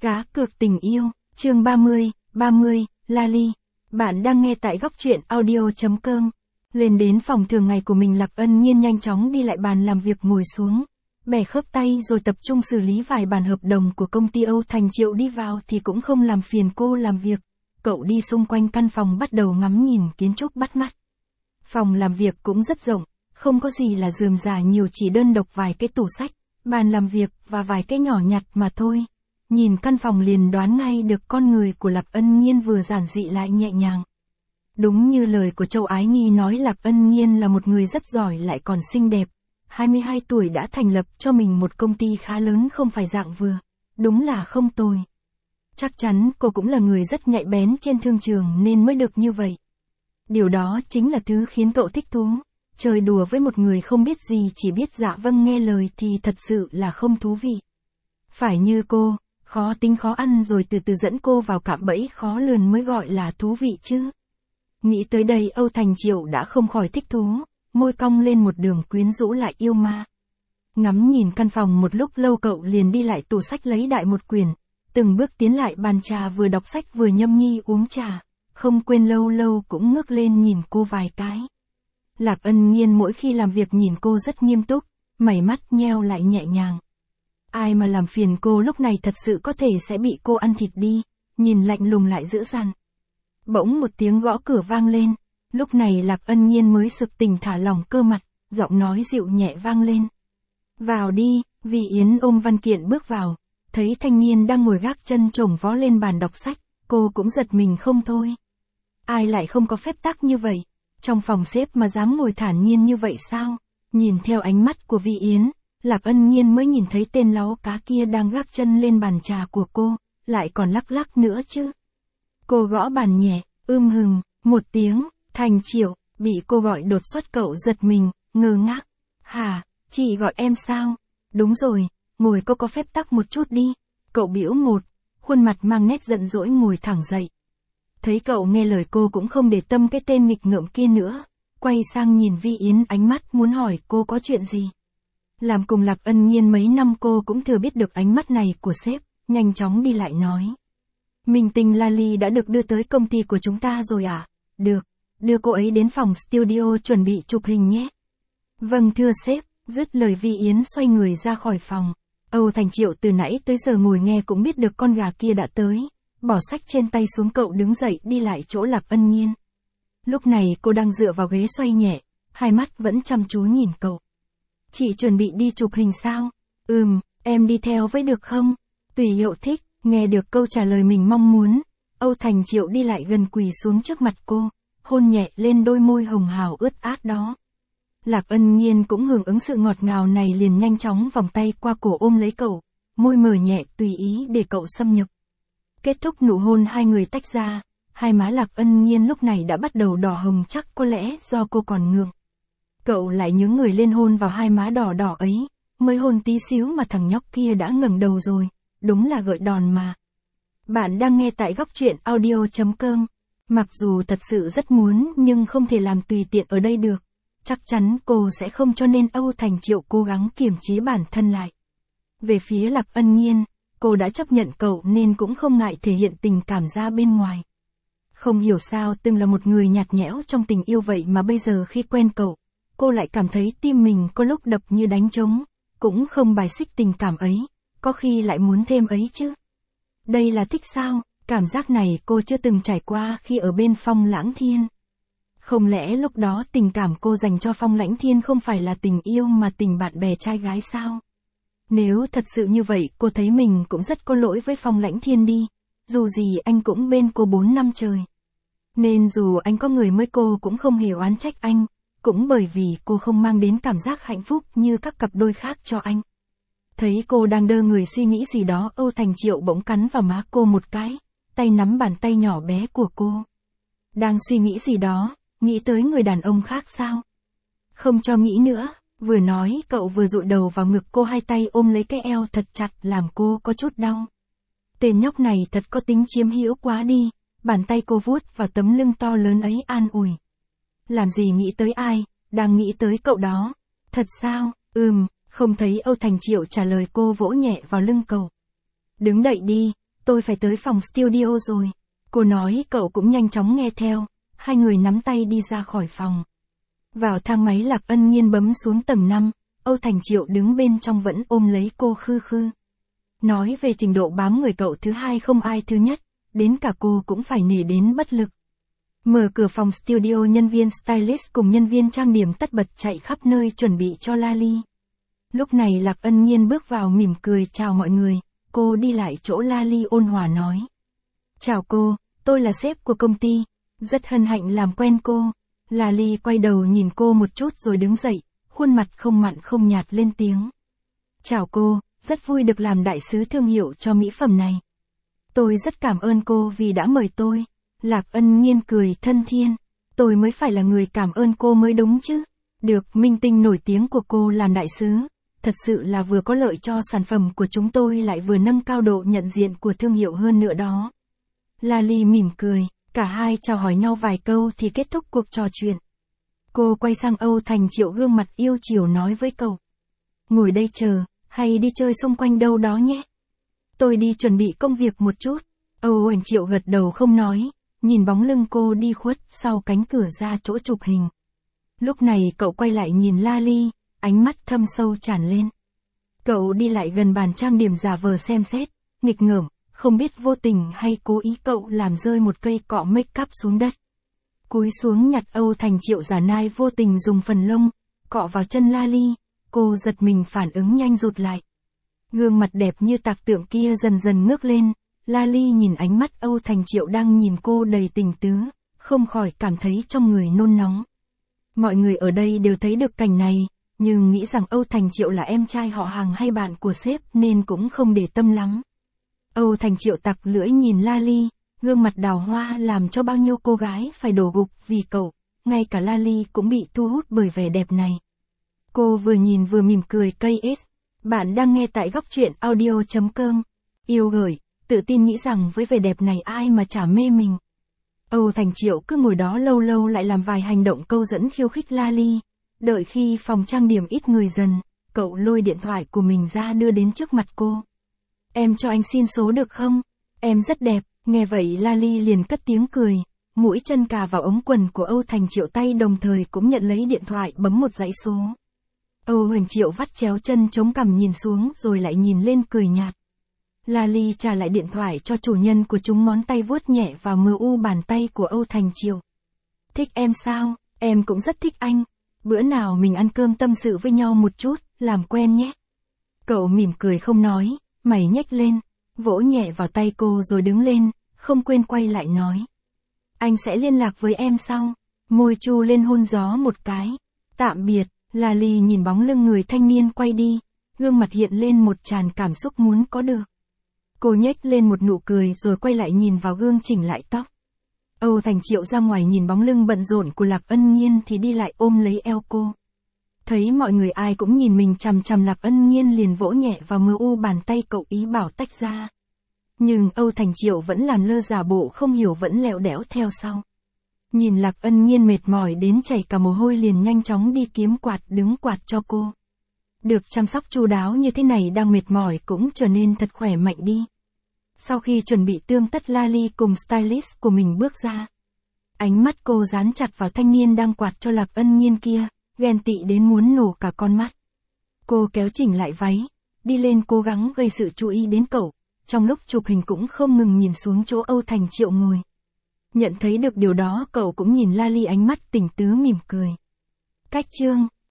Cá cược tình yêu, chương 30, Lali. Bạn đang nghe tại góc truyện audio.com. Lên đến phòng thường ngày của mình, Lạc Ân Nhiên nhanh chóng đi lại bàn làm việc ngồi xuống. Bẻ khớp tay rồi tập trung xử lý vài bản hợp đồng của công ty Âu Thành Triệu. Đi vào thì cũng không làm phiền cô làm việc. Cậu đi xung quanh căn phòng bắt đầu ngắm nhìn kiến trúc bắt mắt. Phòng làm việc cũng rất rộng, không có gì là rườm rà nhiều, chỉ đơn độc vài cái tủ sách, bàn làm việc và vài cái nhỏ nhặt mà thôi. Nhìn căn phòng liền đoán ngay được con người của Lạc Ân Nhiên vừa giản dị lại nhẹ nhàng. Đúng như lời của Châu Ái Nhi nói, Lạc Ân Nhiên là một người rất giỏi lại còn xinh đẹp. 22 tuổi đã thành lập cho mình một công ty khá lớn, không phải dạng vừa. Đúng là không tồi. Chắc chắn cô cũng là người rất nhạy bén trên thương trường nên mới được như vậy. Điều đó chính là thứ khiến cậu thích thú. Chơi đùa với một người không biết gì, chỉ biết dạ vâng nghe lời thì thật sự là không thú vị. Phải như cô, khó tính khó ăn rồi từ từ dẫn cô vào cạm bẫy khó lường mới gọi là thú vị chứ. Nghĩ tới đây Âu Thành Triệu đã không khỏi thích thú, môi cong lên một đường quyến rũ lại yêu ma. Ngắm nhìn căn phòng một lúc lâu, cậu liền đi lại tủ sách lấy đại một quyển, từng bước tiến lại bàn trà, vừa đọc sách vừa nhâm nhi uống trà, không quên lâu lâu cũng ngước lên nhìn cô vài cái. Lạc Ân Nhiên mỗi khi làm việc nhìn cô rất nghiêm túc, mày mắt nheo lại nhẹ nhàng. Ai mà làm phiền cô lúc này thật sự có thể sẽ bị cô ăn thịt đi, nhìn lạnh lùng lại dữ dằn. Bỗng một tiếng gõ cửa vang lên, lúc này Lạc Ân Nhiên mới sực tỉnh, thả lỏng cơ mặt, giọng nói dịu nhẹ vang lên. Vào đi. Vi Yến ôm văn kiện bước vào, thấy thanh niên đang ngồi gác chân chồng vó lên bàn đọc sách, cô cũng giật mình không thôi. Ai lại không có phép tắc như vậy, trong phòng sếp mà dám ngồi thản nhiên như vậy sao? Nhìn theo ánh mắt của Vi Yến, Lạc Ân Nhiên mới nhìn thấy tên láu cá kia đang gác chân lên bàn trà của cô, lại còn lắc lắc nữa chứ. Cô gõ bàn nhẹ, hừng, một tiếng, Thành Triệu. Bị cô gọi đột xuất cậu giật mình, ngơ ngác. Hả, chị gọi em sao? Đúng rồi, ngồi, cô có phép tắc một chút đi. Cậu bĩu một, khuôn mặt mang nét giận dỗi ngồi thẳng dậy. Thấy cậu nghe lời cô cũng không để tâm cái tên nghịch ngợm kia nữa, quay sang nhìn Vi Yến, ánh mắt muốn hỏi cô có chuyện gì. Làm cùng Lạc Ân Nhiên mấy năm cô cũng thừa biết được ánh mắt này của sếp, nhanh chóng đi lại nói. Minh tinh Lali đã được đưa tới công ty của chúng ta rồi à? Được, đưa cô ấy đến phòng studio chuẩn bị chụp hình nhé. Vâng thưa sếp, dứt lời Vi Yến xoay người ra khỏi phòng. Âu Thành Triệu từ nãy tới giờ ngồi nghe cũng biết được con gà kia đã tới. Bỏ sách trên tay xuống, cậu đứng dậy đi lại chỗ Lạc Ân Nhiên. Lúc này cô đang dựa vào ghế xoay nhẹ, hai mắt vẫn chăm chú nhìn cậu. Chị chuẩn bị đi chụp hình sao? Em đi theo với được không? Tùy Hiệu thích. Nghe được câu trả lời mình mong muốn, Âu Thành Triệu đi lại gần, quỳ xuống trước mặt cô, hôn nhẹ lên đôi môi hồng hào ướt át đó. Lạc Ân Nhiên cũng hưởng ứng sự ngọt ngào này, liền nhanh chóng vòng tay qua cổ ôm lấy cậu, môi mở nhẹ tùy ý để cậu xâm nhập. Kết thúc nụ hôn, hai người tách ra, hai má Lạc Ân Nhiên lúc này đã bắt đầu đỏ hồng, chắc có lẽ do cô còn ngượng. Cậu lại nhướng người lên hôn vào hai má đỏ đỏ ấy, mới hôn tí xíu mà thằng nhóc kia đã ngẩng đầu rồi. Đúng là gợi đòn mà. Bạn đang nghe tại góc truyện audio.com. Mặc dù thật sự rất muốn nhưng không thể làm tùy tiện ở đây được. Chắc chắn cô sẽ không, cho nên Âu Thành Triệu cố gắng kiềm chế bản thân lại. Về phía Lạc Ân Nhiên, cô đã chấp nhận cậu nên cũng không ngại thể hiện tình cảm ra bên ngoài. Không hiểu sao từng là một người nhạt nhẽo trong tình yêu vậy mà bây giờ khi quen cậu, cô lại cảm thấy tim mình có lúc đập như đánh trống, cũng không bài xích tình cảm ấy. Có khi lại muốn thêm ấy chứ. Đây là thích sao? Cảm giác này cô chưa từng trải qua khi ở bên Phong Lãng Thiên. Không lẽ lúc đó tình cảm cô dành cho Phong Lãng Thiên không phải là tình yêu mà tình bạn bè trai gái sao? Nếu thật sự như vậy, cô thấy mình cũng rất có lỗi với Phong Lãng Thiên đi. Dù gì anh cũng bên cô 4 năm trời. Nên dù anh có người mới cô cũng không hề oán trách anh. Cũng bởi vì cô không mang đến cảm giác hạnh phúc như các cặp đôi khác cho anh. Thấy cô đang đơ người suy nghĩ gì đó, Âu Thành Triệu bỗng cắn vào má cô một cái, tay nắm bàn tay nhỏ bé của cô. Đang suy nghĩ gì đó, nghĩ tới người đàn ông khác sao? Không cho nghĩ nữa, vừa nói cậu vừa dụi đầu vào ngực cô, hai tay ôm lấy cái eo thật chặt làm cô có chút đau. Tên nhóc này thật có tính chiếm hữu quá đi, bàn tay cô vuốt vào tấm lưng to lớn ấy an ủi. Làm gì nghĩ tới ai, đang nghĩ tới cậu đó. Thật sao? Không thấy Âu Thành Triệu trả lời cô, vỗ nhẹ vào lưng cậu. Đứng đậy đi, tôi phải tới phòng studio rồi. Cô nói cậu cũng nhanh chóng nghe theo, hai người nắm tay đi ra khỏi phòng. Vào thang máy Lạc Ân Nhiên bấm xuống tầng 5, Âu Thành Triệu đứng bên trong vẫn ôm lấy cô khư khư. Nói về trình độ bám người cậu thứ hai không ai thứ nhất, đến cả cô cũng phải nể đến bất lực. Mở cửa phòng studio, nhân viên stylist cùng nhân viên trang điểm tất bật chạy khắp nơi chuẩn bị cho Lali. Lúc này Lạc Ân Nhiên bước vào mỉm cười chào mọi người, cô đi lại chỗ Lali ôn hòa nói. Chào cô, tôi là sếp của công ty, rất hân hạnh làm quen cô. Lali quay đầu nhìn cô một chút rồi đứng dậy, khuôn mặt không mặn không nhạt lên tiếng. Chào cô, rất vui được làm đại sứ thương hiệu cho mỹ phẩm này. Tôi rất cảm ơn cô vì đã mời tôi. Lạc Ân Nhiên cười thân thiên. Tôi mới phải là người cảm ơn cô mới đúng chứ. Được minh tinh nổi tiếng của cô làm đại sứ, thật sự là vừa có lợi cho sản phẩm của chúng tôi lại vừa nâng cao độ nhận diện của thương hiệu hơn nữa đó. Lali mỉm cười, cả hai chào hỏi nhau vài câu thì kết thúc cuộc trò chuyện. Cô quay sang Âu Thành Triệu, gương mặt yêu chiều nói với cậu. Ngồi đây chờ, hay đi chơi xung quanh đâu đó nhé. Tôi đi chuẩn bị công việc một chút. Âu Thành Triệu gật đầu không nói, nhìn bóng lưng cô đi khuất sau cánh cửa ra chỗ chụp hình. Lúc này cậu quay lại nhìn Lali, ánh mắt thâm sâu tràn lên. Cậu đi lại gần bàn trang điểm giả vờ xem xét, nghịch ngợm, không biết vô tình hay cố ý cậu làm rơi một cây cọ make up xuống đất. Cúi xuống nhặt, Âu Thành Triệu giả nai vô tình dùng phần lông cọ vào chân Lali, cô giật mình phản ứng nhanh rụt lại. Gương mặt đẹp như tạc tượng kia dần dần ngước lên, Lali nhìn ánh mắt Âu Thành Triệu đang nhìn cô đầy tình tứ, không khỏi cảm thấy trong người nôn nóng. Mọi người ở đây đều thấy được cảnh này, nhưng nghĩ rằng Âu Thành Triệu là em trai họ hàng hay bạn của sếp nên cũng không để tâm lắm. Âu Thành Triệu tặc lưỡi nhìn Lali, gương mặt đào hoa làm cho bao nhiêu cô gái phải đổ gục vì cậu, ngay cả Lali cũng bị thu hút bởi vẻ đẹp này. Cô vừa nhìn vừa mỉm cười. KS, bạn đang nghe tại góc truyện audio.com. Yêu gửi, tự tin nghĩ rằng với vẻ đẹp này ai mà chả mê mình. Âu Thành Triệu cứ ngồi đó lâu lâu lại làm vài hành động câu dẫn khiêu khích Lali. Đợi khi phòng trang điểm ít người dần, cậu lôi điện thoại của mình ra đưa đến trước mặt cô. Em cho anh xin số được không? Em rất đẹp. Nghe vậy Lali liền cất tiếng cười, mũi chân cà vào ống quần của Âu Thành Triệu, tay đồng thời cũng nhận lấy điện thoại bấm một dãy số. Âu Thành Triệu vắt chéo chân chống cằm nhìn xuống rồi lại nhìn lên cười nhạt. Lali trả lại điện thoại cho chủ nhân của chúng, ngón tay vuốt nhẹ vào mu bàn tay của Âu Thành Triệu. Thích em sao? Em cũng rất thích anh. Bữa nào mình ăn cơm tâm sự với nhau một chút, làm quen nhé. Cậu mỉm cười không nói, mày nhếch lên, vỗ nhẹ vào tay cô rồi đứng lên, không quên quay lại nói. Anh sẽ liên lạc với em sau. Môi chu lên hôn gió một cái. Tạm biệt. Lali nhìn bóng lưng người thanh niên quay đi, gương mặt hiện lên một tràn cảm xúc muốn có được. Cô nhếch lên một nụ cười rồi quay lại nhìn vào gương chỉnh lại tóc. Âu Thành Triệu ra ngoài nhìn bóng lưng bận rộn của Lạc Ân Nhiên thì đi lại ôm lấy eo cô. Thấy mọi người ai cũng nhìn mình chằm chằm, Lạc Ân Nhiên liền vỗ nhẹ vào mu bàn tay cậu, ý bảo tách ra. Nhưng Âu Thành Triệu vẫn làm lơ, giả bộ không hiểu, vẫn lẹo đẽo theo sau. Nhìn Lạc Ân Nhiên mệt mỏi đến chảy cả mồ hôi liền nhanh chóng đi kiếm quạt đứng quạt cho cô. Được chăm sóc chu đáo như thế này, đang mệt mỏi cũng trở nên thật khỏe mạnh đi. Sau khi chuẩn bị tươm tất, Lali cùng stylist của mình bước ra. Ánh mắt cô dán chặt vào thanh niên đang quạt cho Lạc Ân Nhiên kia, ghen tị đến muốn nổ cả con mắt. Cô kéo chỉnh lại váy, đi lên cố gắng gây sự chú ý đến cậu, trong lúc chụp hình cũng không ngừng nhìn xuống chỗ Âu Thành Triệu ngồi. Nhận thấy được điều đó, cậu cũng nhìn Lali, ánh mắt tình tứ mỉm cười. Cách chương